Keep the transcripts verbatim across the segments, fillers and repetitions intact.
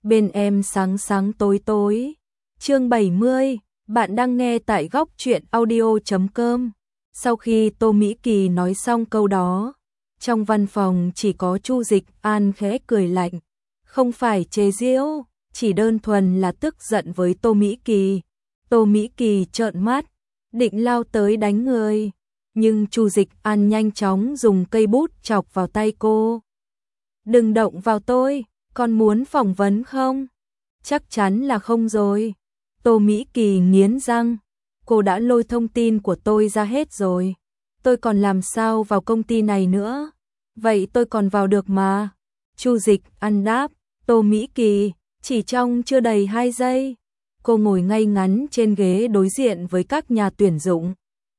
bên em sáng sáng tối tối. Chương bảy mươi, bạn đang nghe tại góc truyện audio chấm com. Sau khi Tô Mỹ Kỳ nói xong câu đó, trong văn phòng chỉ có Chu Dịch An khẽ cười lạnh, không phải chế giễu, chỉ đơn thuần là tức giận với Tô Mỹ Kỳ. Tô Mỹ Kỳ trợn mắt, định lao tới đánh người, nhưng Chu Dịch An nhanh chóng dùng cây bút chọc vào tay cô. Đừng động vào tôi, còn muốn phỏng vấn không? Chắc chắn là không rồi. Tô Mỹ Kỳ nghiến răng, cô đã lôi thông tin của tôi ra hết rồi. Tôi còn làm sao vào công ty này nữa? Vậy tôi còn vào được mà. Chu Dịch An đáp. Tô Mỹ Kỳ, chỉ trong chưa đầy hai giây, cô ngồi ngay ngắn trên ghế đối diện với các nhà tuyển dụng.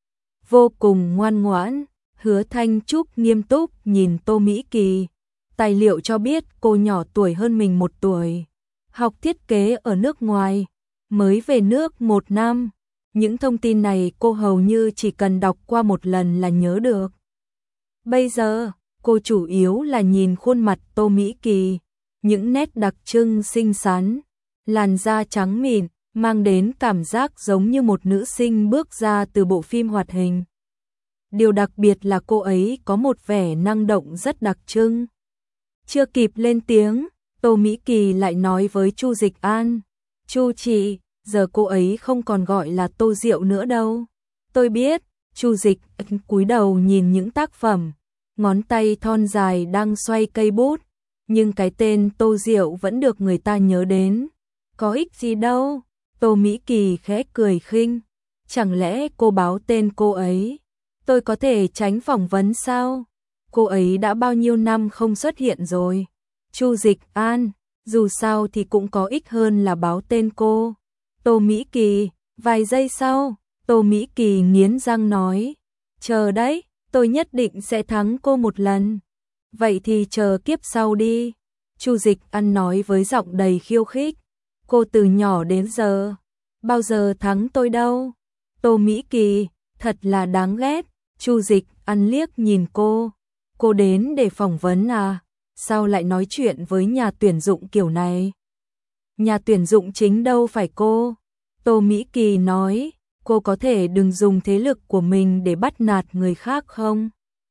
Vô cùng ngoan ngoãn, Hứa Thanh Trúc nghiêm túc nhìn Tô Mỹ Kỳ. Tài liệu cho biết cô nhỏ tuổi hơn mình một tuổi, học thiết kế ở nước ngoài, mới về nước một năm. Những thông tin này cô hầu như chỉ cần đọc qua một lần là nhớ được. Bây giờ, cô chủ yếu là nhìn khuôn mặt Tô Mỹ Kỳ, những nét đặc trưng xinh xắn, làn da trắng mịn, mang đến cảm giác giống như một nữ sinh bước ra từ bộ phim hoạt hình. Điều đặc biệt là cô ấy có một vẻ năng động rất đặc trưng. Chưa kịp lên tiếng, Tô Mỹ Kỳ lại nói với Chu Dịch An, Chu chị, giờ cô ấy không còn gọi là Tô Diệu nữa đâu. Tôi biết. Chu Dịch An cúi đầu nhìn những tác phẩm, ngón tay thon dài đang xoay cây bút, nhưng cái tên Tô Diệu vẫn được người ta nhớ đến. Có ích gì đâu. Tô Mỹ Kỳ khẽ cười khinh, chẳng lẽ cô báo tên cô ấy, tôi có thể tránh phỏng vấn sao? Cô ấy đã bao nhiêu năm không xuất hiện rồi. Chu Dịch An, dù sao thì cũng có ích hơn là báo tên cô. Tô Mỹ Kỳ, vài giây sau, Tô Mỹ Kỳ nghiến răng nói, chờ đấy, tôi nhất định sẽ thắng cô một lần. Vậy thì chờ kiếp sau đi. Chu Dịch An nói với giọng đầy khiêu khích, cô từ nhỏ đến giờ, bao giờ thắng tôi đâu. Tô Mỹ Kỳ, thật là đáng ghét. Chu Dịch An liếc nhìn cô. Cô đến để phỏng vấn à? Sao lại nói chuyện với nhà tuyển dụng kiểu này? Nhà tuyển dụng chính đâu phải cô. Tô Mỹ Kỳ nói, cô có thể đừng dùng thế lực của mình để bắt nạt người khác không?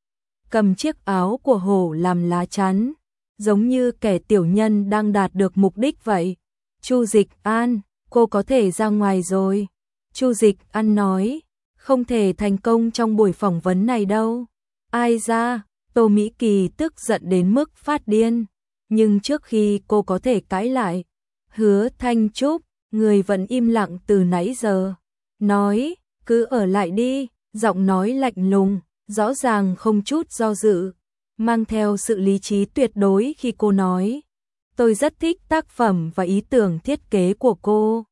Cầm chiếc áo của hổ làm lá chắn, giống như kẻ tiểu nhân đang đạt được mục đích vậy. Chu Dịch An, cô có thể ra ngoài rồi. Chu Dịch An nói, không thể thành công trong buổi phỏng vấn này đâu. Ai ra? Tô Mỹ Kỳ tức giận đến mức phát điên, nhưng trước khi cô có thể cãi lại, Hứa Thanh Trúc, người vẫn im lặng từ nãy giờ, nói, cứ ở lại đi, giọng nói lạnh lùng, rõ ràng không chút do dự, mang theo sự lý trí tuyệt đối khi cô nói, tôi rất thích tác phẩm và ý tưởng thiết kế của cô.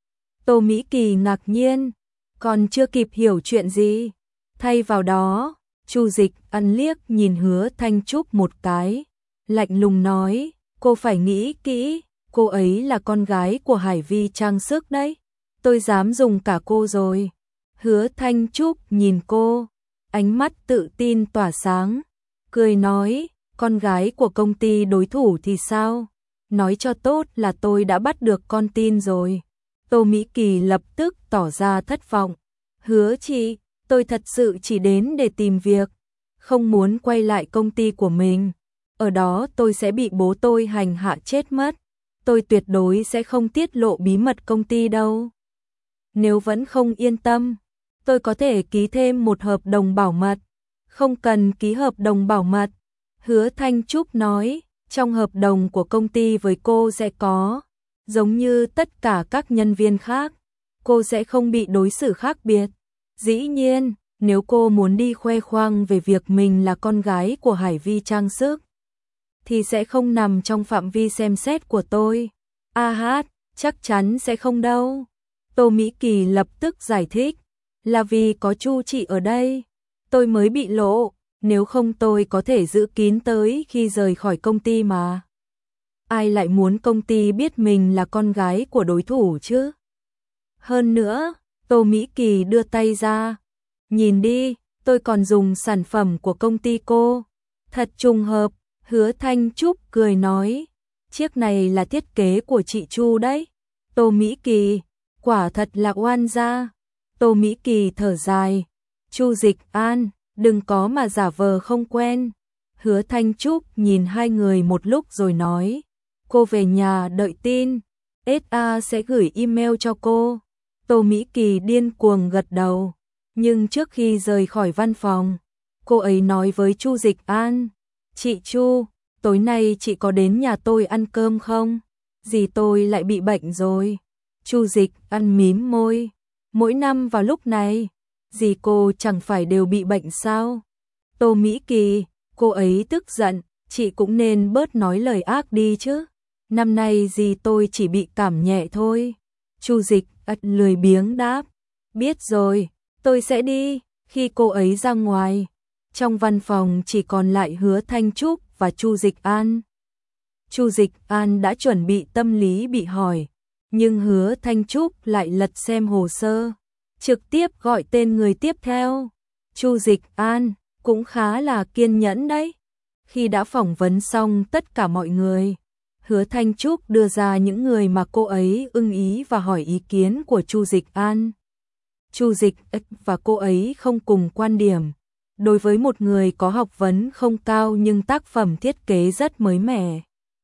Tô Mỹ Kỳ ngạc nhiên, còn chưa kịp hiểu chuyện gì, thay vào đó, Chu Dịch An liếc nhìn Hứa Thanh Trúc một cái, lạnh lùng nói, cô phải nghĩ kỹ, cô ấy là con gái của Hải Vi trang sức đấy, tôi dám dùng cả cô rồi. Hứa Thanh Trúc nhìn cô, ánh mắt tự tin tỏa sáng, cười nói, con gái của công ty đối thủ thì sao? Nói cho tốt là tôi đã bắt được con tin rồi. Tô Mỹ Kỳ lập tức tỏ ra thất vọng, hứa chị, tôi thật sự chỉ đến để tìm việc, không muốn quay lại công ty của mình. Ở đó tôi sẽ bị bố tôi hành hạ chết mất. Tôi tuyệt đối sẽ không tiết lộ bí mật công ty đâu. Nếu vẫn không yên tâm, tôi có thể ký thêm một hợp đồng bảo mật. Không cần ký hợp đồng bảo mật. Hứa Thanh Trúc nói, trong hợp đồng của công ty với cô sẽ có, giống như tất cả các nhân viên khác, cô sẽ không bị đối xử khác biệt. Dĩ nhiên, nếu cô muốn đi khoe khoang về việc mình là con gái của Hải Vi trang sức, thì sẽ không nằm trong phạm vi xem xét của tôi. A hát, chắc chắn sẽ không đâu. Tô Mỹ Kỳ lập tức giải thích, là vì có Chu chị ở đây, tôi mới bị lộ, nếu không tôi có thể giữ kín tới khi rời khỏi công ty mà. Ai lại muốn công ty biết mình là con gái của đối thủ chứ? Hơn nữa, Tô Mỹ Kỳ đưa tay ra, nhìn đi, tôi còn dùng sản phẩm của công ty cô. Thật trùng hợp. Hứa Thanh Trúc cười nói, chiếc này là thiết kế của chị Chu đấy. Tô Mỹ Kỳ, quả thật là oan gia. Tô Mỹ Kỳ thở dài. Chu Dịch An, đừng có mà giả vờ không quen. Hứa Thanh Trúc nhìn hai người một lúc rồi nói, cô về nhà đợi tin, ét a sẽ gửi email cho cô. Tô Mỹ Kỳ điên cuồng gật đầu, nhưng trước khi rời khỏi văn phòng, cô ấy nói với Chu Dịch An, chị Chu, tối nay chị có đến nhà tôi ăn cơm không? Dì tôi lại bị bệnh rồi. Chu Dịch An mím môi, mỗi năm vào lúc này, dì cô chẳng phải đều bị bệnh sao? Tô Mỹ Kỳ, cô ấy tức giận, chị cũng nên bớt nói lời ác đi chứ. Năm nay dì tôi chỉ bị cảm nhẹ thôi. Chu Dịch Ất lười biếng đáp, biết rồi, tôi sẽ đi. Khi cô ấy ra ngoài, trong văn phòng chỉ còn lại Hứa Thanh Trúc và Chu Dịch An. Chu Dịch An đã chuẩn bị tâm lý bị hỏi, nhưng Hứa Thanh Trúc lại lật xem hồ sơ, trực tiếp gọi tên người tiếp theo. Chu Dịch An cũng khá là kiên nhẫn đấy. Khi đã phỏng vấn xong tất cả mọi người, Hứa Thanh Trúc đưa ra những người mà cô ấy ưng ý và hỏi ý kiến của Chu Dịch An. Chu Dịch và cô ấy không cùng quan điểm. Đối với một người có học vấn không cao nhưng tác phẩm thiết kế rất mới mẻ,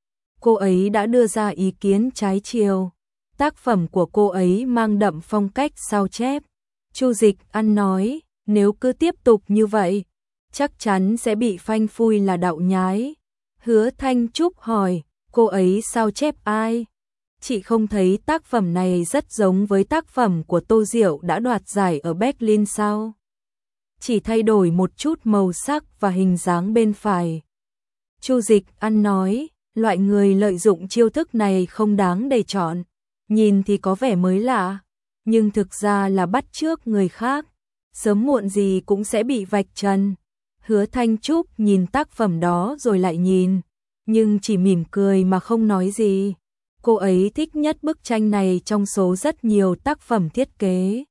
cô ấy đã đưa ra ý kiến trái chiều. Tác phẩm của cô ấy mang đậm phong cách sao chép. Chu Dịch An nói, nếu cứ tiếp tục như vậy, chắc chắn sẽ bị phanh phui là đạo nhái. Hứa Thanh Trúc hỏi, cô ấy sao chép ai? Chị không thấy tác phẩm này rất giống với tác phẩm của Tô Diệu đã đoạt giải ở Berlin sao? Chỉ thay đổi một chút màu sắc và hình dáng bên phải. Chu Dịch An nói, loại người lợi dụng chiêu thức này không đáng để chọn. Nhìn thì có vẻ mới lạ, nhưng thực ra là bắt chước người khác. Sớm muộn gì cũng sẽ bị vạch trần. Hứa Thanh Trúc nhìn tác phẩm đó rồi lại nhìn, nhưng chỉ mỉm cười mà không nói gì. Cô ấy thích nhất bức tranh này trong số rất nhiều tác phẩm thiết kế.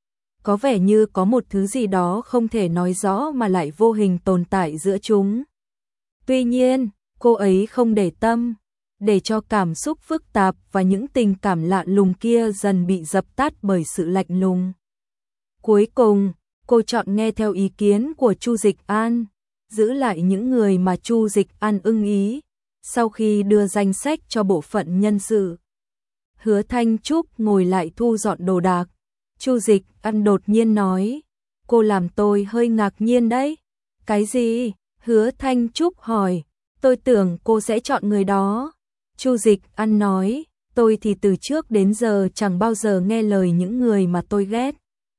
Có vẻ như có một thứ gì đó không thể nói rõ mà lại vô hình tồn tại giữa chúng. Tuy nhiên, cô ấy không để tâm, để cho cảm xúc phức tạp và những tình cảm lạ lùng kia dần bị dập tắt bởi sự lạnh lùng. Cuối cùng, cô chọn nghe theo ý kiến của Chu Dịch An, giữ lại những người mà Chu Dịch An ưng ý. Sau khi đưa danh sách cho bộ phận nhân sự, Hứa Thanh Trúc ngồi lại thu dọn đồ đạc. Chu Dịch An đột nhiên nói, cô làm tôi hơi ngạc nhiên đấy. Cái gì? Hứa Thanh Trúc hỏi, tôi tưởng cô sẽ chọn người đó. Chu Dịch An nói, tôi thì từ trước đến giờ chẳng bao giờ nghe lời những người mà tôi ghét.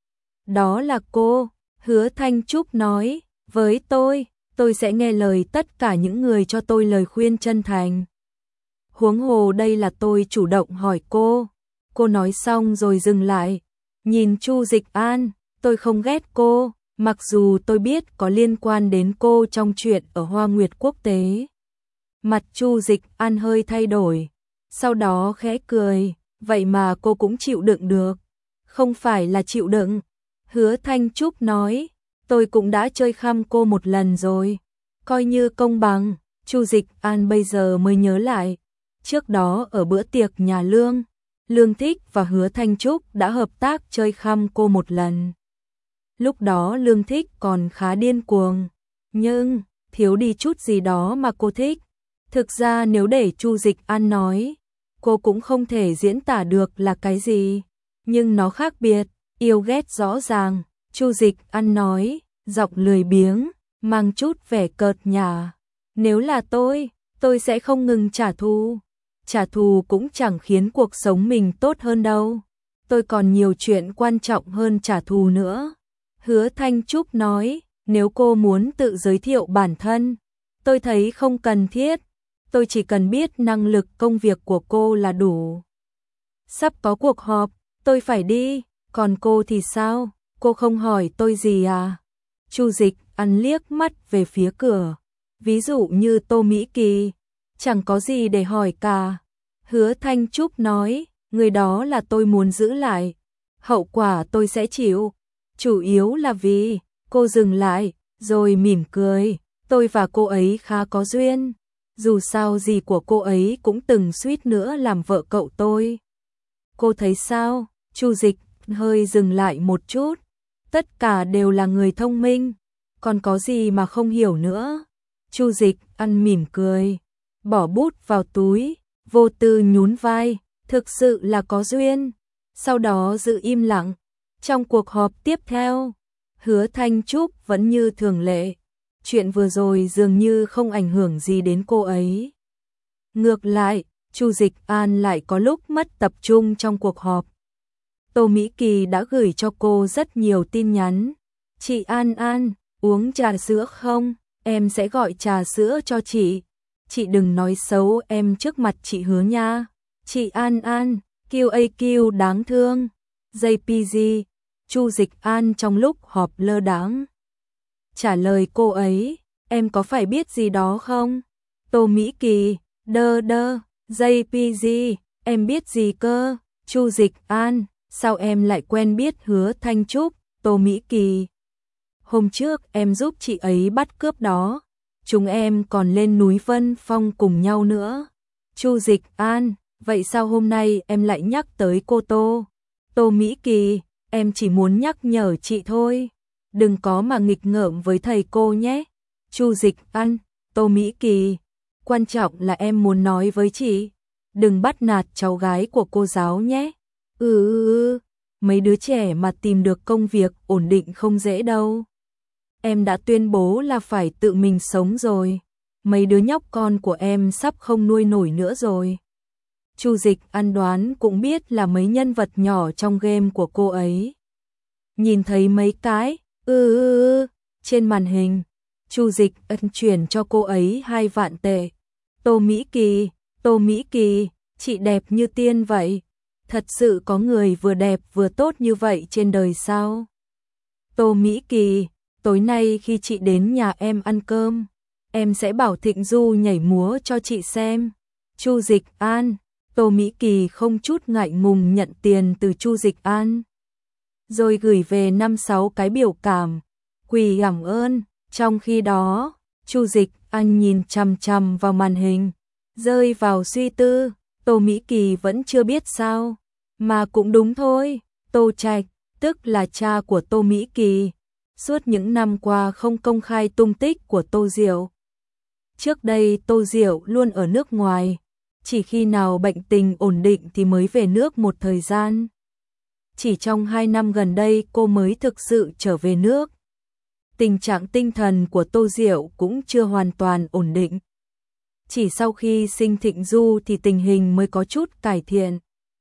Đó là cô. Hứa Thanh Trúc nói, với tôi, tôi sẽ nghe lời tất cả những người cho tôi lời khuyên chân thành. Huống hồ đây là tôi chủ động hỏi cô. Cô nói xong rồi dừng lại, nhìn Chu Dịch An, tôi không ghét cô, mặc dù tôi biết có liên quan đến cô trong chuyện ở Hoa Nguyệt Quốc tế. Mặt Chu Dịch An hơi thay đổi, sau đó khẽ cười, vậy mà cô cũng chịu đựng được. Không phải là chịu đựng. Hứa Thanh Trúc nói, tôi cũng đã chơi khăm cô một lần rồi, coi như công bằng. Chu Dịch An bây giờ mới nhớ lại, trước đó ở bữa tiệc nhà Lương, Lương Thích và Hứa Thanh Trúc đã hợp tác chơi khăm cô một lần. Lúc đó Lương Thích còn khá điên cuồng, nhưng thiếu đi chút gì đó mà cô thích. Thực ra nếu để Chu Dịch An nói, cô cũng không thể diễn tả được là cái gì, nhưng nó khác biệt, yêu ghét rõ ràng. Chu Dịch An nói, giọng lười biếng, mang chút vẻ cợt nhả. Nếu là tôi, tôi sẽ không ngừng trả thù. Trả thù cũng chẳng khiến cuộc sống mình tốt hơn đâu. Tôi còn nhiều chuyện quan trọng hơn trả thù nữa. Hứa Thanh Trúc nói, nếu cô muốn tự giới thiệu bản thân, tôi thấy không cần thiết. Tôi chỉ cần biết năng lực công việc của cô là đủ. Sắp có cuộc họp, tôi phải đi, còn cô thì sao? Cô không hỏi tôi gì à? Chu Dịch An liếc mắt về phía cửa. Ví dụ như Tô Mỹ Kỳ, chẳng có gì để hỏi cả. Hứa Thanh Trúc nói, người đó là tôi muốn giữ lại. Hậu quả tôi sẽ chịu. Chủ yếu là vì, cô dừng lại, rồi mỉm cười. Tôi và cô ấy khá có duyên. Dù sao gì của cô ấy cũng từng suýt nữa làm vợ cậu tôi. Cô thấy sao? Chu Dịch hơi dừng lại một chút. Tất cả đều là người thông minh, còn có gì mà không hiểu nữa. Chu Dịch ăn mỉm cười, bỏ bút vào túi, vô tư nhún vai, thực sự là có duyên. Sau đó giữ im lặng. Trong cuộc họp tiếp theo, Hứa Thanh Trúc vẫn như thường lệ. Chuyện vừa rồi dường như không ảnh hưởng gì đến cô ấy. Ngược lại, Chu Dịch An lại có lúc mất tập trung trong cuộc họp. Tô Mỹ Kỳ đã gửi cho cô rất nhiều tin nhắn. Chị An An, uống trà sữa không? Em sẽ gọi trà sữa cho chị. Chị đừng nói xấu em trước mặt chị Hứa nha. Chị An An, quy a quy đáng thương. gi pê giê, Chu Dịch An trong lúc họp lơ đãng trả lời cô ấy, em có phải biết gì đó không? Tô Mỹ Kỳ, đơ đơ, gi pê giê, em biết gì cơ? Chu Dịch An, sao em lại quen biết Hứa Thanh Trúc? Tô Mỹ Kỳ, hôm trước em giúp chị ấy bắt cướp đó, chúng em còn lên núi Vân Phong cùng nhau nữa. Chu Dịch An, vậy sao hôm nay em lại nhắc tới cô Tô? Tô Mỹ Kỳ, em chỉ muốn nhắc nhở chị thôi, đừng có mà nghịch ngợm với thầy cô nhé. Chu Dịch An, Tô Mỹ Kỳ, quan trọng là em muốn nói với chị, đừng bắt nạt cháu gái của cô giáo nhé. Ừ ừ ừ, mấy đứa trẻ mà tìm được công việc ổn định không dễ đâu. Em đã tuyên bố là phải tự mình sống rồi, mấy đứa nhóc con của em sắp không nuôi nổi nữa rồi. Chu Dịch An đoán cũng biết là mấy nhân vật nhỏ trong game của cô ấy. Nhìn thấy mấy cái ừ ừ ừ trên màn hình, Chu Dịch An chuyển cho cô ấy hai vạn tệ. Tô Mỹ Kỳ, Tô Mỹ Kỳ, chị đẹp như tiên vậy. Thật sự có người vừa đẹp vừa tốt như vậy trên đời sao? Tô Mỹ Kỳ, tối nay khi chị đến nhà em ăn cơm, em sẽ bảo Thịnh Du nhảy múa cho chị xem. Chu Dịch An, Tô Mỹ Kỳ không chút ngại ngùng nhận tiền từ Chu Dịch An, rồi gửi về năm sáu cái biểu cảm, quỳ cảm ơn. Trong khi đó, Chu Dịch An nhìn chằm chằm vào màn hình, rơi vào suy tư. Tô Mỹ Kỳ vẫn chưa biết sao, mà cũng đúng thôi, Tô Trạch, tức là cha của Tô Mỹ Kỳ, suốt những năm qua không công khai tung tích của Tô Diệu. Trước đây Tô Diệu luôn ở nước ngoài, chỉ khi nào bệnh tình ổn định thì mới về nước một thời gian. Chỉ trong hai năm gần đây cô mới thực sự trở về nước. Tình trạng tinh thần của Tô Diệu cũng chưa hoàn toàn ổn định. Chỉ sau khi sinh Thịnh Du thì tình hình mới có chút cải thiện.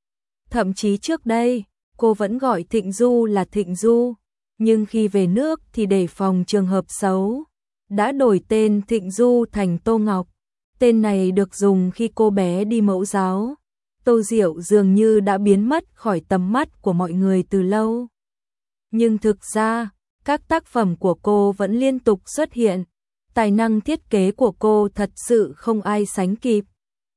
Thậm chí trước đây, cô vẫn gọi Thịnh Du là Thịnh Du, nhưng khi về nước thì để phòng trường hợp xấu, đã đổi tên Thịnh Du thành Tô Ngọc. Tên này được dùng khi cô bé đi mẫu giáo. Tô Diệu dường như đã biến mất khỏi tầm mắt của mọi người từ lâu. Nhưng thực ra, các tác phẩm của cô vẫn liên tục xuất hiện. Tài năng thiết kế của cô thật sự không ai sánh kịp.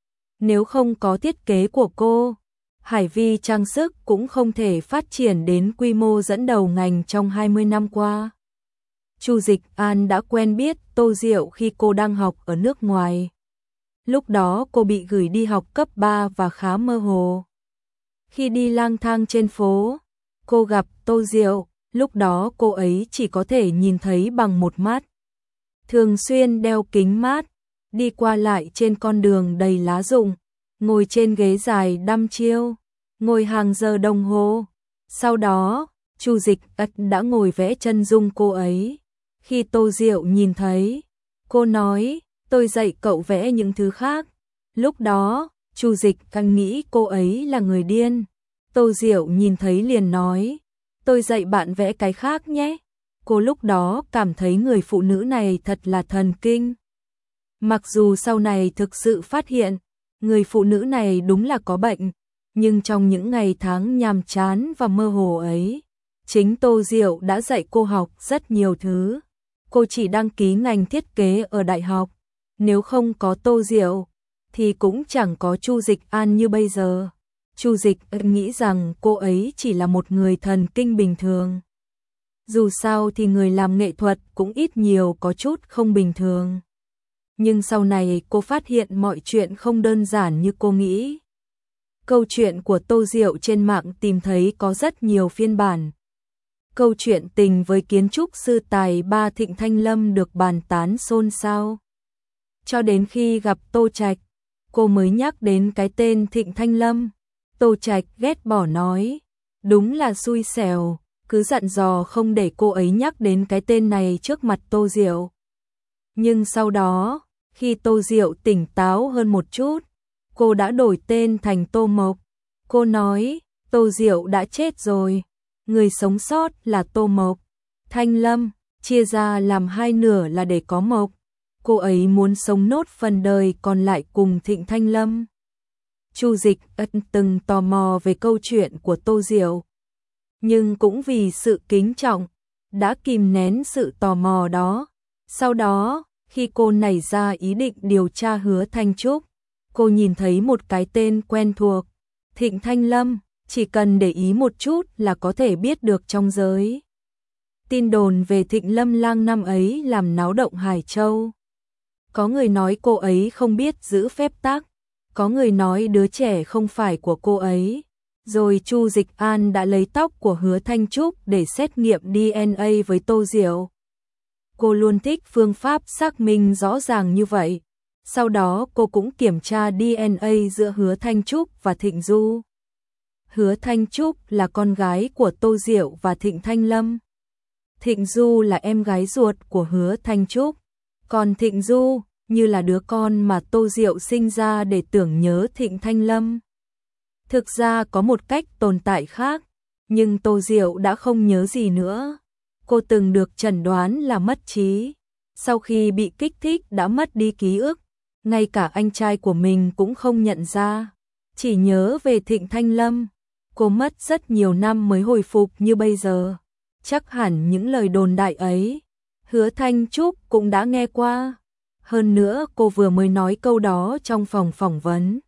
Nếu không có thiết kế của cô, Hải Vi trang sức cũng không thể phát triển đến quy mô dẫn đầu ngành trong hai mươi năm qua. Chu Dịch An đã quen biết Tô Diệu khi cô đang học ở nước ngoài. Lúc đó cô bị gửi đi học cấp ba và khá mơ hồ. Khi đi lang thang trên phố, cô gặp Tô Diệu, lúc đó cô ấy chỉ có thể nhìn thấy bằng một mắt. Thường xuyên đeo kính mát, đi qua lại trên con đường đầy lá rụng, ngồi trên ghế dài đăm chiêu, ngồi hàng giờ đồng hồ. Sau đó, Chu Dịch Ất đã ngồi vẽ chân dung cô ấy. Khi Tô Diệu nhìn thấy, cô nói, tôi dạy cậu vẽ những thứ khác. Lúc đó, Chu Dịch càng nghĩ cô ấy là người điên. Tô Diệu nhìn thấy liền nói, tôi dạy bạn vẽ cái khác nhé. Cô lúc đó cảm thấy người phụ nữ này thật là thần kinh. Mặc dù sau này thực sự phát hiện, người phụ nữ này đúng là có bệnh, nhưng trong những ngày tháng nhàm chán và mơ hồ ấy, chính Tô Diệu đã dạy cô học rất nhiều thứ. Cô chỉ đăng ký ngành thiết kế ở đại học. Nếu không có Tô Diệu, thì cũng chẳng có Chu Dịch An như bây giờ. Chu Dịch nghĩ rằng cô ấy chỉ là một người thần kinh bình thường. Dù sao thì người làm nghệ thuật cũng ít nhiều có chút không bình thường. Nhưng sau này cô phát hiện mọi chuyện không đơn giản như cô nghĩ. Câu chuyện của Tô Diệu trên mạng tìm thấy có rất nhiều phiên bản. Câu chuyện tình với kiến trúc sư tài ba Thịnh Thanh Lâm được bàn tán xôn xao. Cho đến khi gặp Tô Trạch, cô mới nhắc đến cái tên Thịnh Thanh Lâm. Tô Trạch ghét bỏ nói, đúng là xui xẻo, cứ dặn dò không để cô ấy nhắc đến cái tên này trước mặt Tô Diệu. Nhưng sau đó, khi Tô Diệu tỉnh táo hơn một chút, cô đã đổi tên thành Tô Mộc. Cô nói, Tô Diệu đã chết rồi, người sống sót là Tô Mộc. Thanh Lâm, chia ra làm hai nửa là để có Mộc. Cô ấy muốn sống nốt phần đời còn lại cùng Thịnh Thanh Lâm. Chu Dịch ân từng tò mò về câu chuyện của Tô Diệu, nhưng cũng vì sự kính trọng, đã kìm nén sự tò mò đó. Sau đó, khi cô nảy ra ý định điều tra Hứa Thanh Trúc, cô nhìn thấy một cái tên quen thuộc, Thịnh Thanh Lâm, chỉ cần để ý một chút là có thể biết được trong giới. Tin đồn về Thịnh Lâm Lang năm ấy làm náo động Hải Châu. Có người nói cô ấy không biết giữ phép tắc, có người nói đứa trẻ không phải của cô ấy. Rồi Chu Dịch An đã lấy tóc của Hứa Thanh Trúc để xét nghiệm đê en a với Tô Diệu. Cô luôn thích phương pháp xác minh rõ ràng như vậy. Sau đó cô cũng kiểm tra đê en a giữa Hứa Thanh Trúc và Thịnh Du. Hứa Thanh Trúc là con gái của Tô Diệu và Thịnh Thanh Lâm. Thịnh Du là em gái ruột của Hứa Thanh Trúc. Còn Thịnh Du như là đứa con mà Tô Diệu sinh ra để tưởng nhớ Thịnh Thanh Lâm. Thực ra có một cách tồn tại khác, nhưng Tô Diệu đã không nhớ gì nữa. Cô từng được chẩn đoán là mất trí. Sau khi bị kích thích đã mất đi ký ức, ngay cả anh trai của mình cũng không nhận ra, chỉ nhớ về Thịnh Thanh Lâm. Cô mất rất nhiều năm mới hồi phục như bây giờ. Chắc hẳn những lời đồn đại ấy, Hứa Thanh Trúc cũng đã nghe qua. Hơn nữa cô vừa mới nói câu đó trong phòng phỏng vấn.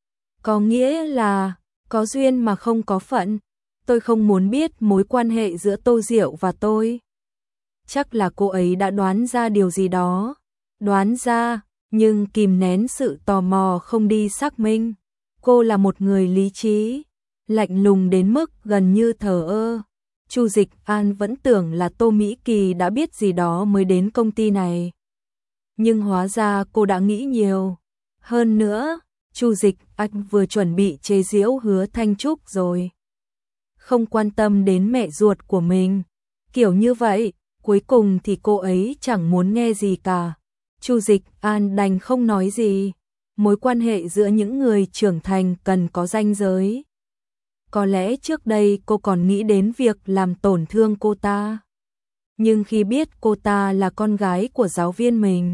Có nghĩa là, có duyên mà không có phận. Tôi không muốn biết mối quan hệ giữa Tô Diệu và tôi. Chắc là cô ấy đã đoán ra điều gì đó. Đoán ra, nhưng kìm nén sự tò mò không đi xác minh. Cô là một người lý trí, lạnh lùng đến mức gần như thờ ơ. Chu Dịch An vẫn tưởng là Tô Mỹ Kỳ đã biết gì đó mới đến công ty này. Nhưng hóa ra cô đã nghĩ nhiều. Hơn nữa, Chu Dịch Anh vừa chuẩn bị chế giễu Hứa Thanh Trúc rồi. Không quan tâm đến mẹ ruột của mình. Kiểu như vậy, cuối cùng thì cô ấy chẳng muốn nghe gì cả. Chu Dịch An đành không nói gì. Mối quan hệ giữa những người trưởng thành cần có ranh giới. Có lẽ trước đây cô còn nghĩ đến việc làm tổn thương cô ta. Nhưng khi biết cô ta là con gái của giáo viên mình,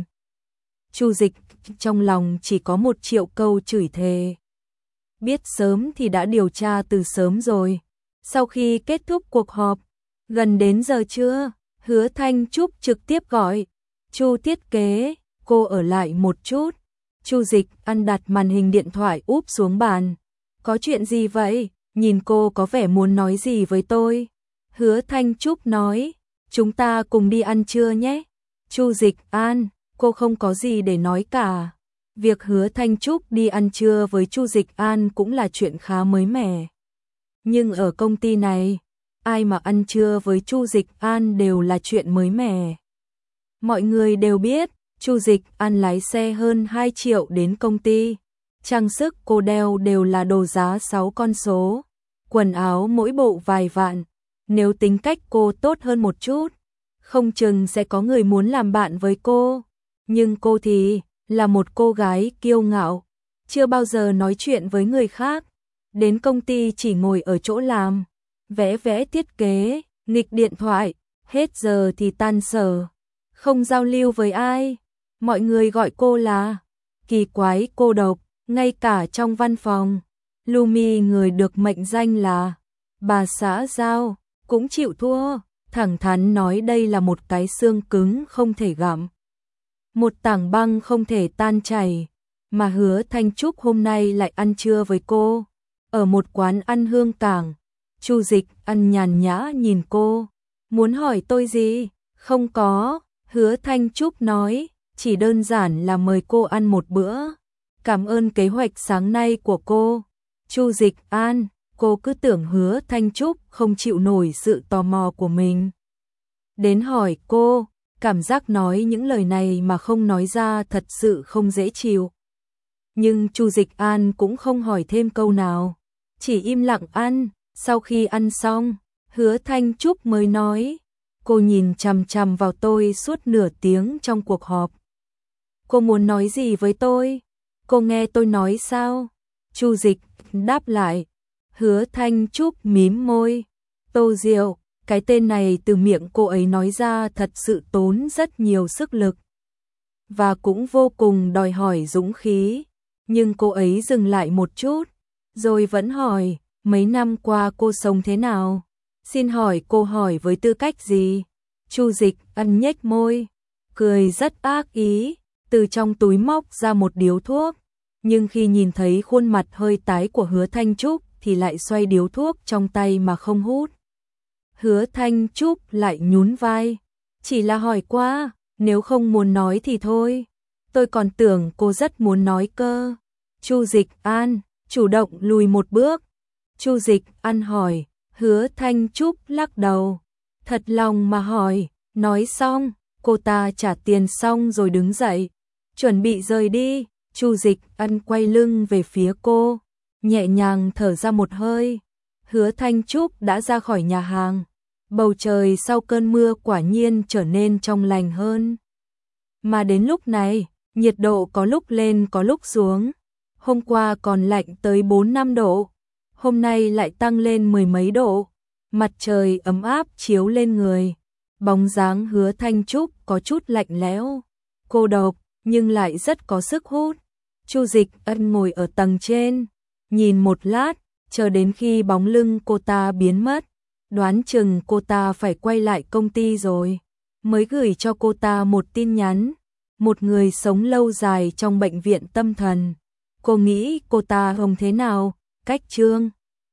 Chu Dịch trong lòng chỉ có một triệu câu chửi thề. Biết sớm thì đã điều tra từ sớm rồi. Sau khi kết thúc cuộc họp, gần đến giờ trưa, Hứa Thanh Trúc trực tiếp gọi, Chu thiết kế, cô ở lại một chút. Chu Dịch An đặt màn hình điện thoại úp xuống bàn. Có chuyện gì vậy? Nhìn cô có vẻ muốn nói gì với tôi. Hứa Thanh Trúc nói, chúng ta cùng đi ăn trưa nhé. Chu Dịch An, cô không có gì để nói cả. Việc Hứa Thanh Trúc đi ăn trưa với Chu Dịch An cũng là chuyện khá mới mẻ. Nhưng ở công ty này, ai mà ăn trưa với Chu Dịch An đều là chuyện mới mẻ. Mọi người đều biết, Chu Dịch An lái xe hơn hai triệu đến công ty. Trang sức cô đeo đều là đồ giá sáu con số. Quần áo mỗi bộ vài vạn. Nếu tính cách cô tốt hơn một chút, không chừng sẽ có người muốn làm bạn với cô. Nhưng cô thì là một cô gái kiêu ngạo, chưa bao giờ nói chuyện với người khác. Đến công ty chỉ ngồi ở chỗ làm, vẽ vẽ thiết kế, nghịch điện thoại, hết giờ thì tan sở, không giao lưu với ai. Mọi người gọi cô là kỳ quái cô độc, ngay cả trong văn phòng. Lumi người được mệnh danh là bà xã giao cũng chịu thua, thẳng thắn nói đây là một cái xương cứng không thể gặm, một tảng băng không thể tan chảy. Mà Hứa Thanh Trúc hôm nay lại ăn trưa với cô ở một quán ăn Hương Cảng. Chu Dịch An nhàn nhã nhìn cô, muốn hỏi tôi gì? Không có, Hứa Thanh Trúc nói, chỉ đơn giản là mời cô ăn một bữa. Cảm ơn kế hoạch sáng nay của cô. Chu Dịch An, cô cứ tưởng Hứa Thanh Trúc không chịu nổi sự tò mò của mình. Đến hỏi cô, cảm giác nói những lời này mà không nói ra thật sự không dễ chịu. Nhưng Chu Dịch An cũng không hỏi thêm câu nào, chỉ im lặng ăn. Sau khi ăn xong, Hứa Thanh Trúc mới nói, cô nhìn chằm chằm vào tôi suốt nửa tiếng trong cuộc họp. Cô muốn nói gì với tôi? Cô nghe tôi nói sao? Chu Dịch đáp lại. Hứa Thanh Trúc mím môi. Tô Diệu, cái tên này từ miệng cô ấy nói ra thật sự tốn rất nhiều sức lực. Và cũng vô cùng đòi hỏi dũng khí. Nhưng cô ấy dừng lại một chút, rồi vẫn hỏi, mấy năm qua cô sống thế nào? Xin hỏi cô hỏi với tư cách gì? Chu Dịch Ân nhếch môi, cười rất ác ý, từ trong túi móc ra một điếu thuốc. Nhưng khi nhìn thấy khuôn mặt hơi tái của Hứa Thanh Trúc thì lại xoay điếu thuốc trong tay mà không hút. Hứa Thanh Trúc lại nhún vai, chỉ là hỏi qua, nếu không muốn nói thì thôi. Tôi còn tưởng cô rất muốn nói cơ. Chu Dịch An chủ động lùi một bước. Chu Dịch An hỏi, Hứa Thanh Trúc lắc đầu. Thật lòng mà hỏi, nói xong, cô ta trả tiền xong rồi đứng dậy, chuẩn bị rời đi. Chu Dịch An quay lưng về phía cô, nhẹ nhàng thở ra một hơi. Hứa Thanh Trúc đã ra khỏi nhà hàng. Bầu trời sau cơn mưa quả nhiên trở nên trong lành hơn. Mà đến lúc này, nhiệt độ có lúc lên có lúc xuống. Hôm qua còn lạnh tới bốn năm độ, hôm nay lại tăng lên mười mấy độ. Mặt trời ấm áp chiếu lên người. Bóng dáng Hứa Thanh Trúc có chút lạnh lẽo, cô độc nhưng lại rất có sức hút. Chu Dịch Ân ngồi ở tầng trên, nhìn một lát, chờ đến khi bóng lưng cô ta biến mất, đoán chừng cô ta phải quay lại công ty rồi, mới gửi cho cô ta một tin nhắn. Một người sống lâu dài trong bệnh viện tâm thần. Cô nghĩ cô ta không thế nào, cách Trương